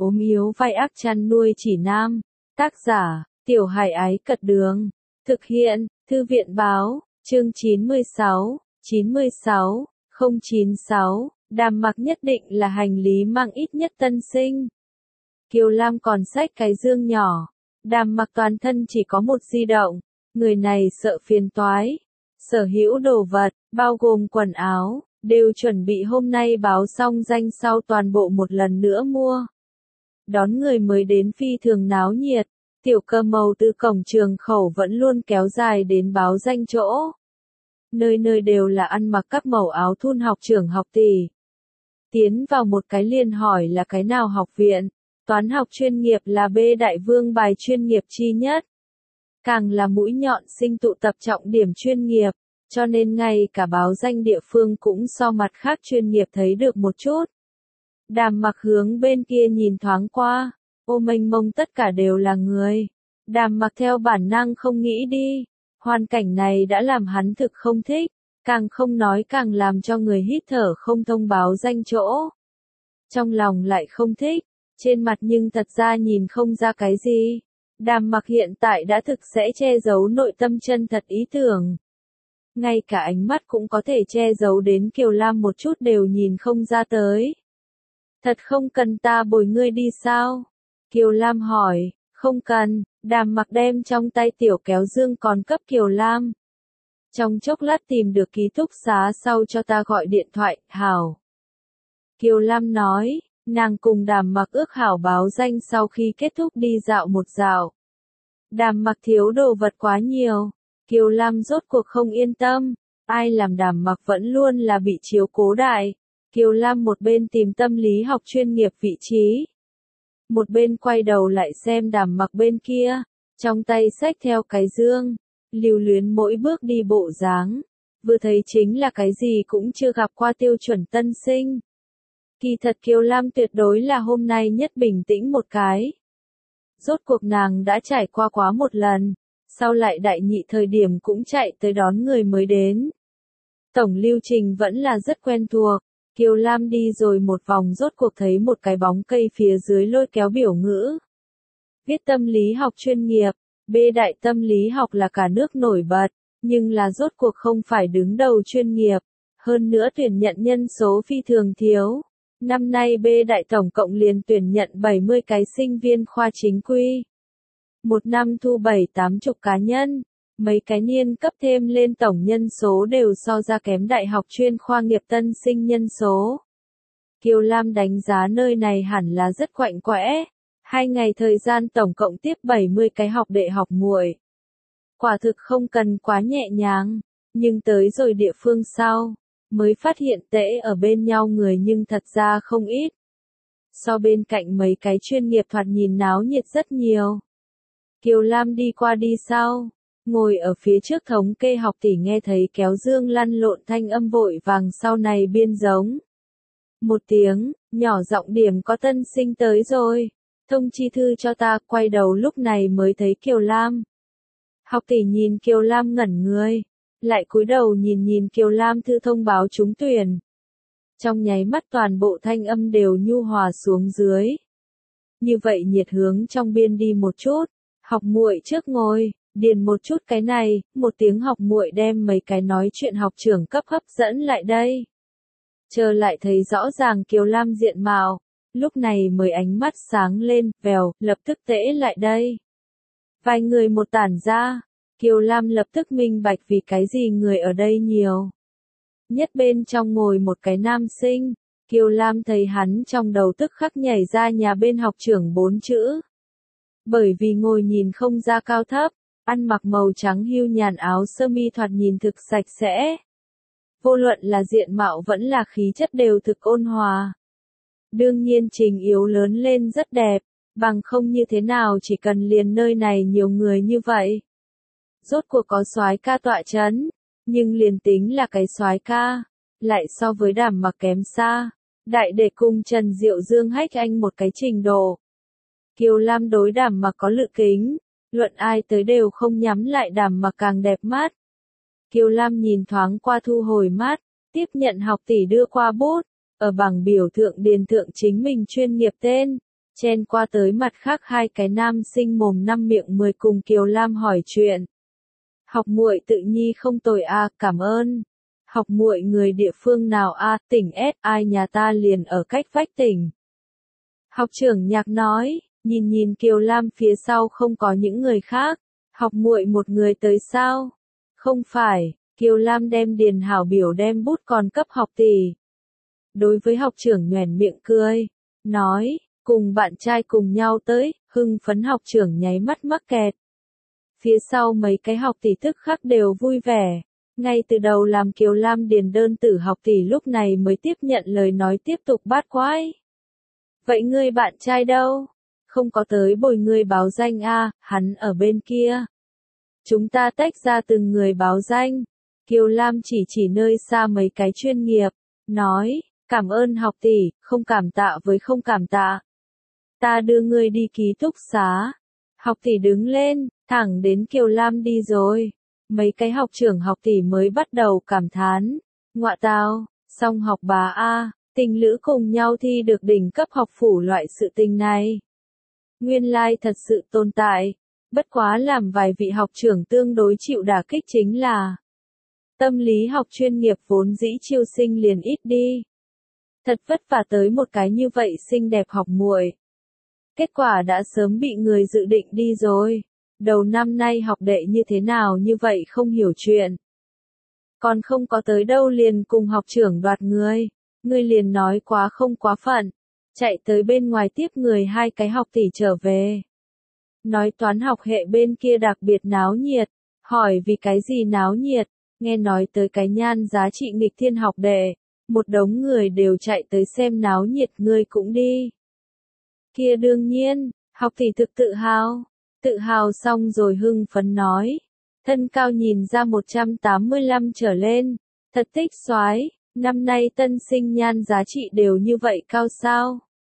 ốm yếu vai ác chăn nuôi chỉ nam. Tác giả, Tiểu Hải Ái Cật Đường. Thực hiện, Thư viện Báo, chương 96, 096, Đàm Mặc nhất định là hành lý mang ít nhất tân sinh. Kiều Lam còn xách cái dương nhỏ. Đàm Mặc toàn thân chỉ có một di động. Người này sợ phiền toái. Sở hữu đồ vật, bao gồm quần áo, đều chuẩn bị hôm nay báo xong danh sau toàn bộ một lần nữa mua. Đón người mới đến phi thường náo nhiệt. Tiểu Cơ Màu từ cổng trường khẩu vẫn luôn kéo dài đến báo danh chỗ. Nơi nơi đều là ăn mặc các màu áo thun học trưởng học tỷ. Tiến vào một cái liền hỏi là cái nào học viện. Toán học chuyên nghiệp là B Đại Vương bài chuyên nghiệp chi nhất. Càng là mũi nhọn sinh tụ tập trọng điểm chuyên nghiệp, cho nên ngay cả báo danh địa phương cũng so mặt khác chuyên nghiệp thấy được một chút. Đàm Mặc hướng bên kia nhìn thoáng qua, ô mênh mông tất cả đều là người. Đàm Mặc theo bản năng không nghĩ đi, hoàn cảnh này đã làm hắn thực không thích, càng không nói càng làm cho người hít thở không thông báo danh chỗ. Trong lòng lại không thích, trên mặt nhưng thật ra nhìn không ra cái gì. Đàm Mặc hiện tại đã thực sẽ che giấu nội tâm chân thật ý tưởng. Ngay cả ánh mắt cũng có thể che giấu đến Kiều Lam một chút đều nhìn không ra tới. Thật không cần ta bồi ngươi đi sao? Kiều Lam hỏi, không cần. Đàm Mặc đem trong tay tiểu kéo dương còn cấp Kiều Lam. Trong chốc lát tìm được ký túc xá sau cho ta gọi điện thoại, hảo. Kiều Lam nói, nàng cùng Đàm Mặc ước hảo báo danh sau khi kết thúc đi dạo một dạo. Đàm Mặc thiếu đồ vật quá nhiều, Kiều Lam rốt cuộc không yên tâm, ai làm Đàm Mặc vẫn luôn là bị chiếu cố đại. Kiều Lam một bên tìm tâm lý học chuyên nghiệp vị trí, một bên quay đầu lại xem Đàm Mặc bên kia, trong tay xách theo cái dương, lưu luyến mỗi bước đi bộ dáng, vừa thấy chính là cái gì cũng chưa gặp qua tiêu chuẩn tân sinh. Kỳ thật Kiều Lam tuyệt đối là hôm nay nhất bình tĩnh một cái. Rốt cuộc nàng đã trải qua quá một lần, sau lại đại nhị thời điểm cũng chạy tới đón người mới đến. Tổng lưu trình vẫn là rất quen thuộc, Kiều Lam đi rồi một vòng rốt cuộc thấy một cái bóng cây phía dưới lôi kéo biểu ngữ. Viết tâm lý học chuyên nghiệp, B Đại tâm lý học là cả nước nổi bật, nhưng là rốt cuộc không phải đứng đầu chuyên nghiệp, hơn nữa tuyển nhận nhân số phi thường thiếu. Năm nay B Đại tổng cộng liền tuyển nhận 70 cái sinh viên khoa chính quy. Một năm thu 7-80 cá nhân, mấy cái niên cấp thêm lên tổng nhân số đều so ra kém đại học chuyên khoa nghiệp tân sinh nhân số. Kiều Lam đánh giá nơi này hẳn là rất quạnh quẽ, 2 ngày thời gian tổng cộng tiếp 70 cái học đệ học muội. Quả thực không cần quá nhẹ nhàng, nhưng tới rồi địa phương sau, mới phát hiện tễ ở bên nhau người nhưng thật ra không ít. So bên cạnh mấy cái chuyên nghiệp thoạt nhìn náo nhiệt rất nhiều. Kiều Lam đi qua đi sau, ngồi ở phía trước thống kê học tỷ nghe thấy kéo dương lăn lộn thanh âm vội vàng sau này biên giống. Một tiếng, nhỏ giọng điểm có tân sinh tới rồi, thông chi thư cho ta, quay đầu lúc này mới thấy Kiều Lam. Học tỷ nhìn Kiều Lam ngẩn người, lại cúi đầu nhìn Kiều Lam thư thông báo trúng tuyển. Trong nháy mắt toàn bộ thanh âm đều nhu hòa xuống dưới. Như vậy nhiệt hướng trong biên đi một chút, học muội trước ngồi, điền một chút cái này, một tiếng học muội đem mấy cái nói chuyện học trưởng cấp hấp dẫn lại đây. Chờ lại thấy rõ ràng Kiều Lam diện mạo, lúc này mới ánh mắt sáng lên, vèo, lập tức tễ lại đây. Vài người một tản ra, Kiều Lam lập tức minh bạch vì cái gì người ở đây nhiều. Nhất bên trong ngồi một cái nam sinh, Kiều Lam thấy hắn trong đầu tức khắc nhảy ra nhà bên học trưởng 4 chữ. Bởi vì ngồi nhìn không ra cao thấp, ăn mặc màu trắng hưu nhàn áo sơ mi thoạt nhìn thực sạch sẽ. Vô luận là diện mạo vẫn là khí chất đều thực ôn hòa. Đương nhiên Trình Yếu lớn lên rất đẹp, bằng không như thế nào chỉ cần liền nơi này nhiều người như vậy. Rốt cuộc có soái ca tọa chấn, nhưng liền tính là cái soái ca, lại so với Đàm Mặc kém xa. Đại để cùng Trần Diệu Dương hách anh một cái trình độ. Kiều Lam đối Đàm Mặc có lự kính, luận ai tới đều không nhắm lại Đàm Mặc càng đẹp mắt. Kiều Lam nhìn thoáng qua thu hồi mắt, tiếp nhận học tỷ đưa qua bút, ở bảng biểu thượng điền thượng chính mình chuyên nghiệp tên, chen qua tới mặt khác hai cái nam sinh mồm năm miệng mười cùng Kiều Lam hỏi chuyện. Học muội tự nhi không tồi a, cảm ơn. Học muội người địa phương nào a, tỉnh S, ai nhà ta liền ở cách vách tỉnh. Học trưởng Nhạc nói, nhìn Kiều Lam phía sau không có những người khác. Học muội một người tới sao? Không phải, Kiều Lam đem điền hảo biểu đem bút còn cấp học tỷ. Đối với học trưởng nhoẻn miệng cười, nói, cùng bạn trai cùng nhau tới, hưng phấn học trưởng nháy mắt mắc kẹt. Phía sau mấy cái học tỷ tức khắc đều vui vẻ. Ngay từ đầu làm Kiều Lam điền đơn tử học tỷ lúc này mới tiếp nhận lời nói tiếp tục bát quái. Vậy ngươi bạn trai đâu? Không có tới bồi ngươi báo danh a, hắn ở bên kia. Chúng ta tách ra từng người báo danh. Kiều Lam chỉ nơi xa mấy cái chuyên nghiệp, nói, cảm ơn học tỷ, không cảm tạ với không cảm tạ. Ta đưa ngươi đi ký túc xá. Học tỷ đứng lên, thẳng đến Kiều Lam đi rồi. Mấy cái học trưởng học tỷ mới bắt đầu cảm thán. Ngọa tao, song học bá A, tình lữ cùng nhau thi được đỉnh cấp học phủ loại sự tình này. Nguyên lai thật sự tồn tại. Bất quá làm vài vị học trưởng tương đối chịu đả kích chính là tâm lý học chuyên nghiệp vốn dĩ chiêu sinh liền ít đi. Thật vất vả tới một cái như vậy xinh đẹp học muội. Kết quả đã sớm bị người dự định đi rồi. Đầu năm nay học đệ như thế nào như vậy không hiểu chuyện. Còn không có tới đâu liền cùng học trưởng đoạt người. Người liền nói quá không quá phận. Chạy tới bên ngoài tiếp người hai cái học tỷ trở về. Nói toán học hệ bên kia đặc biệt náo nhiệt. Hỏi vì cái gì náo nhiệt. Nghe nói tới cái nhan giá trị nghịch thiên học đệ. Một đống người đều chạy tới xem náo nhiệt, ngươi cũng đi. Kia đương nhiên, học tỷ thực tự hào. Tự hào xong rồi hưng phấn nói. Thân cao nhìn ra 185 trở lên. Thật thích soái, năm nay tân sinh nhan giá trị đều như vậy cao sao?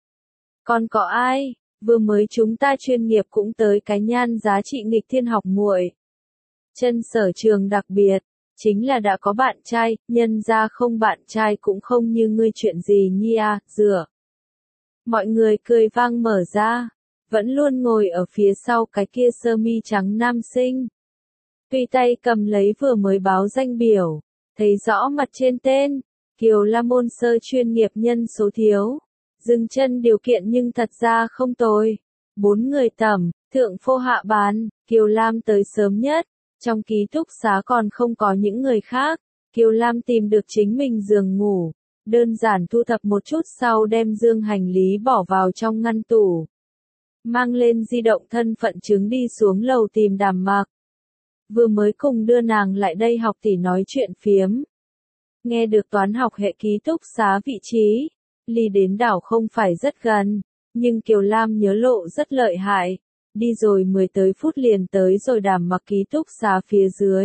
Còn có ai? Vừa mới chúng ta chuyên nghiệp cũng tới cái nhan giá trị nghịch thiên học muội. Chân sở trường đặc biệt, chính là đã có bạn trai, nhân ra không bạn trai cũng không như ngươi chuyện gì nhi à, rửa. Mọi người cười vang mở ra, vẫn luôn ngồi ở phía sau cái kia sơ mi trắng nam sinh. Tùy tay cầm lấy vừa mới báo danh biểu, thấy rõ mặt trên tên, Kiều Lam môn sơ chuyên nghiệp nhân số thiếu. Dừng chân điều kiện nhưng thật ra không tồi. 4 người tầm, thượng phô hạ bán, Kiều Lam tới sớm nhất. Trong ký túc xá còn không có những người khác. Kiều Lam tìm được chính mình giường ngủ. Đơn giản thu thập một chút sau đem dương hành lý bỏ vào trong ngăn tủ. Mang lên di động thân phận chứng đi xuống lầu tìm Đàm Mặc. Vừa mới cùng đưa nàng lại đây học tỷ nói chuyện phiếm. Nghe được toán học hệ ký túc xá vị trí. Ly đến đảo không phải rất gần, nhưng Kiều Lam nhớ lộ rất lợi hại. Đi rồi 10 tới phút liền tới rồi Đàm Mặc ký túc xá phía dưới.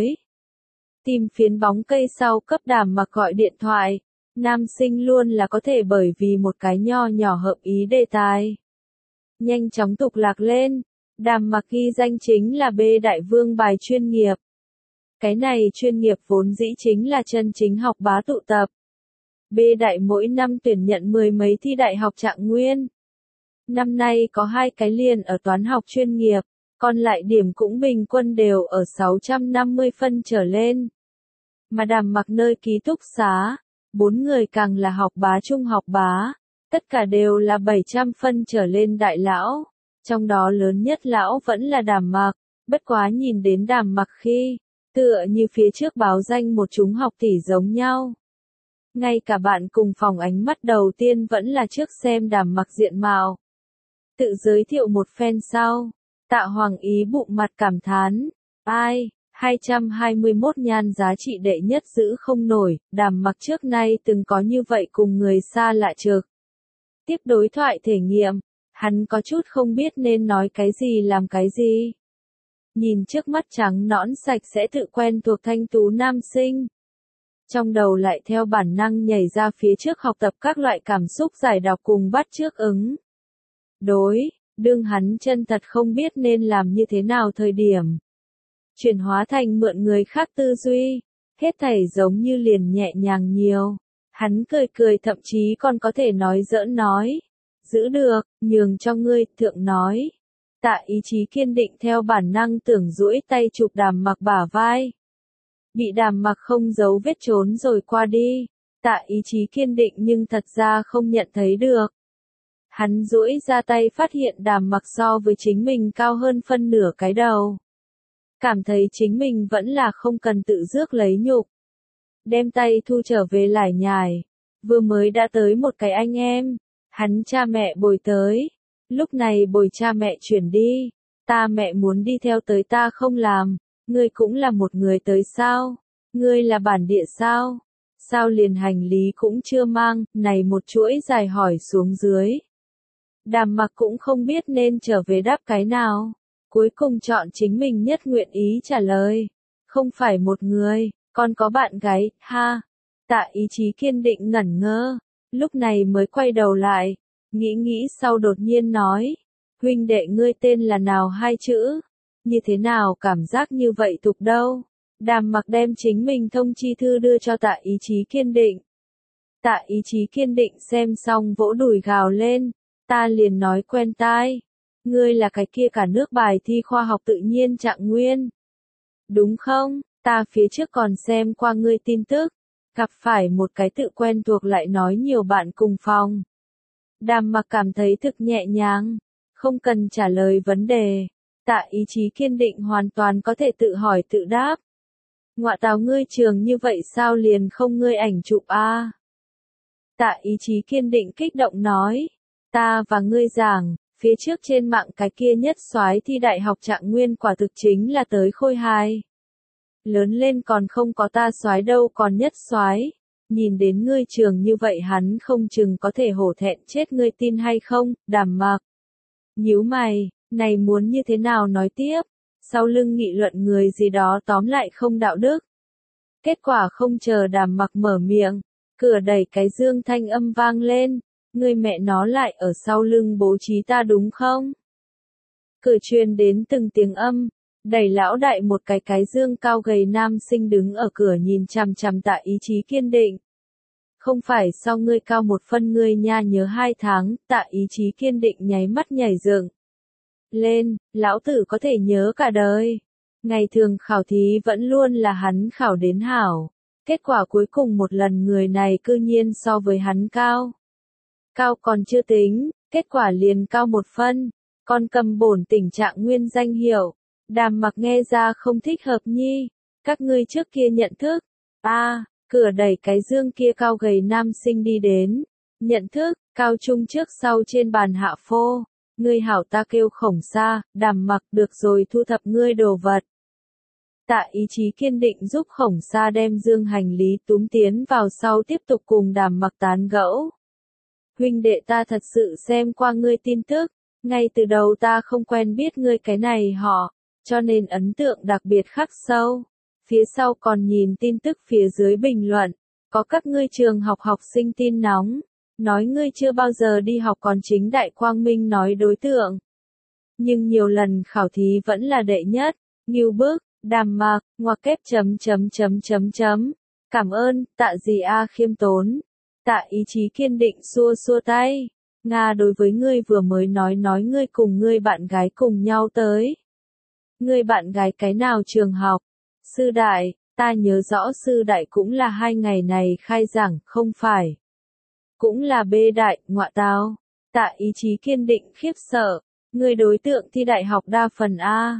Tìm phiến bóng cây sau cấp Đàm Mặc gọi điện thoại. Nam sinh luôn là có thể bởi vì một cái nho nhỏ hợp ý đề tài. Nhanh chóng tục lạc lên. Đàm Mặc ghi danh chính là B đại vương bài chuyên nghiệp. Cái này chuyên nghiệp vốn dĩ chính là chân chính học bá tụ tập. B đại mỗi năm tuyển nhận 10 mấy thi đại học trạng nguyên. Năm nay có 2 cái liền ở toán học chuyên nghiệp, còn lại điểm cũng bình quân đều ở 650 phân trở lên. Mà Đàm Mặc nơi ký túc xá, 4 người càng là học bá trung học bá, tất cả đều là 700 phân trở lên đại lão, trong đó lớn nhất lão vẫn là Đàm Mặc, bất quá nhìn đến Đàm Mặc khi, tựa như phía trước báo danh một chúng học tỷ giống nhau. Ngay cả bạn cùng phòng ánh mắt đầu tiên vẫn là trước xem Đàm Mặc diện mạo. Tự giới thiệu một phen sau, Tạ Hoàng Ý bụng mặt cảm thán, ai, 221 nhan giá trị đệ nhất giữ không nổi, Đàm Mặc trước nay từng có như vậy cùng người xa lạ trực. Tiếp đối thoại thể nghiệm, hắn có chút không biết nên nói cái gì làm cái gì. Nhìn trước mắt trắng nõn sạch sẽ tự quen thuộc thanh tú nam sinh. Trong đầu lại theo bản năng nhảy ra phía trước học tập các loại cảm xúc giải đọc cùng bắt chước ứng. Đối, đương hắn chân thật không biết nên làm như thế nào thời điểm. Chuyển hóa thành mượn người khác tư duy, hết thảy giống như liền nhẹ nhàng nhiều. Hắn cười cười thậm chí còn có thể nói giỡn nói. giữ được, nhường cho ngươi, thượng nói. Tạ Ý Chí kiên định theo bản năng tưởng duỗi tay chụp Đàm Mặc bả vai. Bị Đàm Mặc không giấu vết trốn rồi qua đi. Tạ Ý Chí kiên định nhưng thật ra không nhận thấy được. Hắn duỗi ra tay phát hiện Đàm Mặc so với chính mình cao hơn phân nửa cái đầu. Cảm thấy chính mình vẫn là không cần tự rước lấy nhục. Đem tay thu trở về lải nhải. Vừa mới đã tới một cái anh em. Hắn cha mẹ bồi tới. Lúc này bồi cha mẹ chuyển đi. Ta mẹ muốn đi theo tới ta không làm. Ngươi cũng là một người tới sao? Ngươi là bản địa sao? Sao liền hành lý cũng chưa mang? Này một chuỗi dài hỏi xuống dưới. Đàm Mặc cũng không biết nên trở về đáp cái nào. Cuối cùng chọn chính mình nhất nguyện ý trả lời. Không phải một người, còn có bạn gái, ha. Tạ Ý Chí kiên định ngẩn ngơ. Lúc này mới quay đầu lại. Nghĩ sau đột nhiên nói. Huynh đệ ngươi tên là nào hai chữ? Như thế nào cảm giác như vậy tục đâu? Đàm Mặc đem chính mình thông chi thư đưa cho Tạ Ý Chí kiên định. Tạ Ý Chí kiên định xem xong vỗ đùi gào lên. Ta liền nói quen tai. Ngươi là cái kia cả nước bài thi khoa học tự nhiên Trạng Nguyên. Đúng không? Ta phía trước còn xem qua ngươi tin tức. Gặp phải một cái tự quen thuộc lại nói nhiều bạn cùng phòng. Đàm Mặc cảm thấy thực nhẹ nhàng. Không cần trả lời vấn đề. Tạ Ý Chí kiên định hoàn toàn có thể tự hỏi tự đáp. Ngọa tào ngươi trường như vậy sao liền không ngươi ảnh chụp a? Tạ Ý Chí kiên định kích động nói. Ta và ngươi giảng, phía trước trên mạng cái kia nhất soái thi đại học Trạng Nguyên quả thực chính là tới khôi hài. Lớn lên còn không có ta soái đâu còn nhất soái. Nhìn đến ngươi trường như vậy hắn không chừng có thể hổ thẹn chết ngươi tin hay không, Đàm Mặc. Nhíu mày, này muốn như thế nào nói tiếp, sau lưng nghị luận người gì đó tóm lại không đạo đức. Kết quả không chờ Đàm Mặc mở miệng, cửa đẩy cái dương thanh âm vang lên, ngươi mẹ nó lại ở sau lưng bố trí ta đúng không? Cửa truyền đến từng tiếng âm, đẩy lão đại một cái dương cao gầy nam sinh đứng ở cửa nhìn chằm chằm Tạ Ý Chí kiên định. Không phải sao ngươi cao một phân ngươi nha nhớ 2 tháng, Tạ Ý Chí kiên định nháy mắt nhảy dựng lên, lão tử có thể nhớ cả đời. Ngày thường khảo thí vẫn luôn là hắn khảo đến hảo. Kết quả cuối cùng một lần người này cư nhiên so với hắn cao. Cao còn chưa tính, kết quả liền cao 1 phân. Còn cầm bổn tỉnh Trạng Nguyên danh hiệu. Đàm Mặc nghe ra không thích hợp nhi. Các ngươi trước kia nhận thức. Cửa đẩy cái dương kia cao gầy nam sinh đi đến. Nhận thức, cao trung trước sau trên bàn hạ phô. Ngươi hảo ta kêu Khổng Sa, Đàm Mặc được rồi thu thập ngươi đồ vật. Tạ Ý Chí kiên định giúp Khổng Sa đem dương hành lý túm tiến vào sau tiếp tục cùng Đàm Mặc tán gẫu. Huynh đệ ta thật sự xem qua ngươi tin tức, ngay từ đầu ta không quen biết ngươi cái này họ, cho nên ấn tượng đặc biệt khắc sâu. Phía sau còn nhìn tin tức phía dưới bình luận, có các ngươi trường học học sinh tin nóng, nói ngươi chưa bao giờ đi học còn chính đại quang minh nói đối tượng. Nhưng nhiều lần khảo thí vẫn là đệ nhất, ngưu bức, Đàm Mặc, ngoặc kép chấm. Cảm ơn, tạ gì a khiêm tốn. Tạ Ý Chí kiên định xua xua tay. Nga đối với ngươi vừa mới nói ngươi cùng ngươi bạn gái cùng nhau tới. Ngươi bạn gái cái nào trường học? Sư đại, ta nhớ rõ sư đại cũng là 2 ngày này khai giảng, không phải. Cũng là bê đại, ngọa táo. Tạ Ý Chí kiên định khiếp sợ. Ngươi đối tượng thi đại học đa phần A.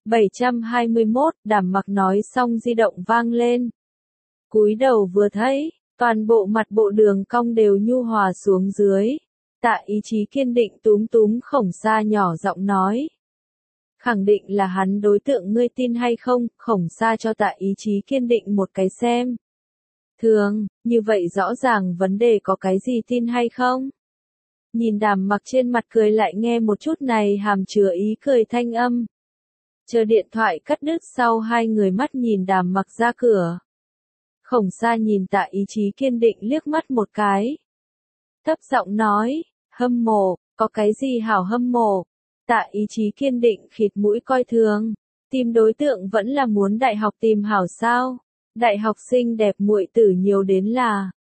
721, Đàm Mặc nói xong di động vang lên. Cúi đầu vừa thấy, toàn bộ mặt bộ đường cong đều nhu hòa xuống dưới. Tạ Ý Chí kiên định túm Khổng Sa nhỏ giọng nói. Khẳng định là hắn đối tượng ngươi tin hay không, Khổng Sa cho Tạ Ý Chí kiên định một cái xem. Thường, như vậy rõ ràng vấn đề có cái gì tin hay không? Nhìn Đàm Mặc trên mặt cười lại nghe một chút này hàm chứa ý cười thanh âm. Chờ điện thoại cắt đứt sau hai người mắt nhìn Đàm Mặc ra cửa. Khổng Sa nhìn Tạ Ý Chí kiên định liếc mắt một cái. Thấp giọng nói, hâm mộ, có cái gì hảo hâm mộ? Tạ Ý Chí kiên định khịt mũi coi thường. Tìm đối tượng vẫn là muốn đại học tìm hảo sao? Đại học xinh đẹp muội tử nhiều đến là.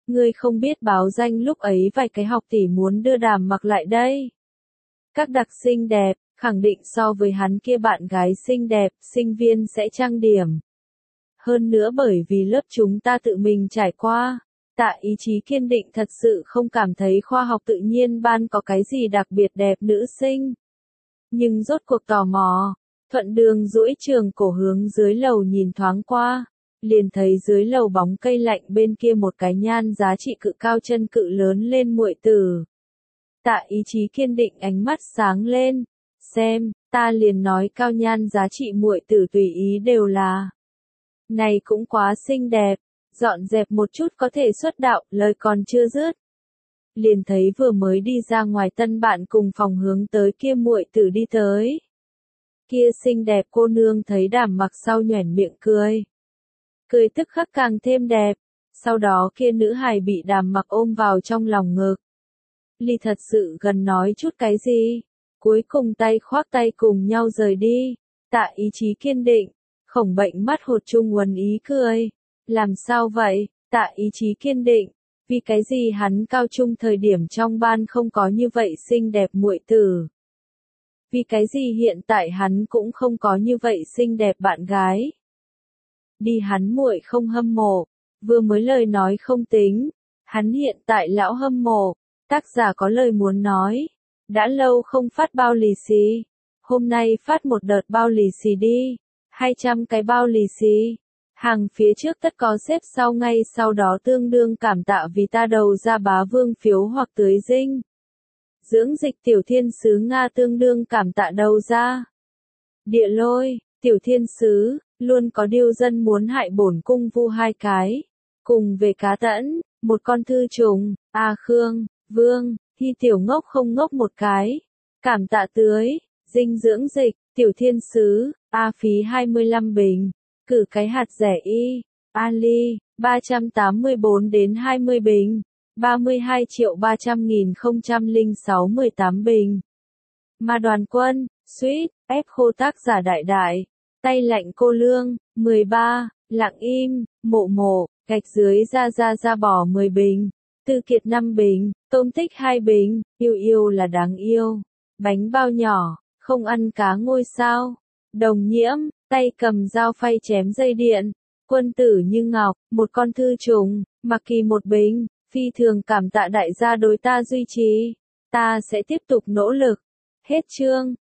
Ngươi không biết báo danh lúc ấy vài cái học tỷ muốn đưa Đàm Mặc lại đây. Các đặc xinh đẹp, khẳng định so với hắn kia bạn gái xinh đẹp, sinh viên sẽ trang điểm. Hơn nữa bởi vì lớp chúng ta tự mình trải qua, Tạ Ý Chí kiên định thật sự không cảm thấy khoa học tự nhiên ban có cái gì đặc biệt đẹp nữ sinh. Nhưng rốt cuộc tò mò, thuận đường duỗi trường cổ hướng dưới lầu nhìn thoáng qua, liền thấy dưới lầu bóng cây lạnh bên kia một cái nhan giá trị cự cao chân cự lớn lên muội tử. Tạ Ý Chí kiên định ánh mắt sáng lên, xem, ta liền nói cao nhan giá trị muội tử tùy ý đều là. Này cũng quá xinh đẹp, dọn dẹp một chút có thể xuất đạo, lời còn chưa dứt. Liền thấy vừa mới đi ra ngoài tân bạn cùng phòng hướng tới kia muội tử đi tới. Kia xinh đẹp cô nương thấy Đàm Mặc sau nhoẻn miệng cười. Cười tức khắc càng thêm đẹp, sau đó kia nữ hài bị Đàm Mặc ôm vào trong lòng ngực. Ly thật sự gần nói chút cái gì, cuối cùng tay khoác tay cùng nhau rời đi, Tạ Ý Chí kiên định, Khổng Bệnh mắt hột trung uốn ý cười, làm sao vậy, Tạ Ý Chí kiên định, vì cái gì hắn cao trung thời điểm trong ban không có như vậy xinh đẹp muội tử. Vì cái gì hiện tại hắn cũng không có như vậy xinh đẹp bạn gái. Đi hắn muội không hâm mộ, vừa mới lời nói không tính, hắn hiện tại lão hâm mộ, tác giả có lời muốn nói, đã lâu không phát bao lì xì, hôm nay phát một đợt bao lì xì đi, 200 cái bao lì xì, hàng phía trước tất có xếp sau ngay sau đó tương đương cảm tạ vì ta đầu ra bá vương phiếu hoặc tưới dinh. Dưỡng dịch tiểu thiên sứ Nga tương đương cảm tạ đầu ra. Địa lôi, tiểu thiên sứ, luôn có điêu dân muốn hại bổn cung vu 2 cái. Cùng về cá tẫn, một con thư trùng, A Khương, Vương, Thi tiểu ngốc không ngốc một cái. Cảm tạ tưới, dinh dưỡng dịch, tiểu thiên sứ, A phí 25 bình. Cử cái hạt rẻ y, Ali, 384 đến 20 bình. 32.300.006 bình. Mà Đoàn Quân, suýt, ép khô tác giả đại đại. Tay lạnh cô lương, 13, lặng im, mộ mộ, gạch dưới ra bỏ 10 bình. Tư Kiệt 5 bình, tôm tích 2 bình, yêu yêu là đáng yêu. Bánh bao nhỏ, không ăn cá ngôi sao. Đồng Nhiễm, tay cầm dao phay chém dây điện. Quân tử như ngọc, một con thư trùng, Mặc Kỳ 1 bình. Phi thường cảm tạ đại gia đối ta duy trì. Ta sẽ tiếp tục nỗ lực. Hết chương.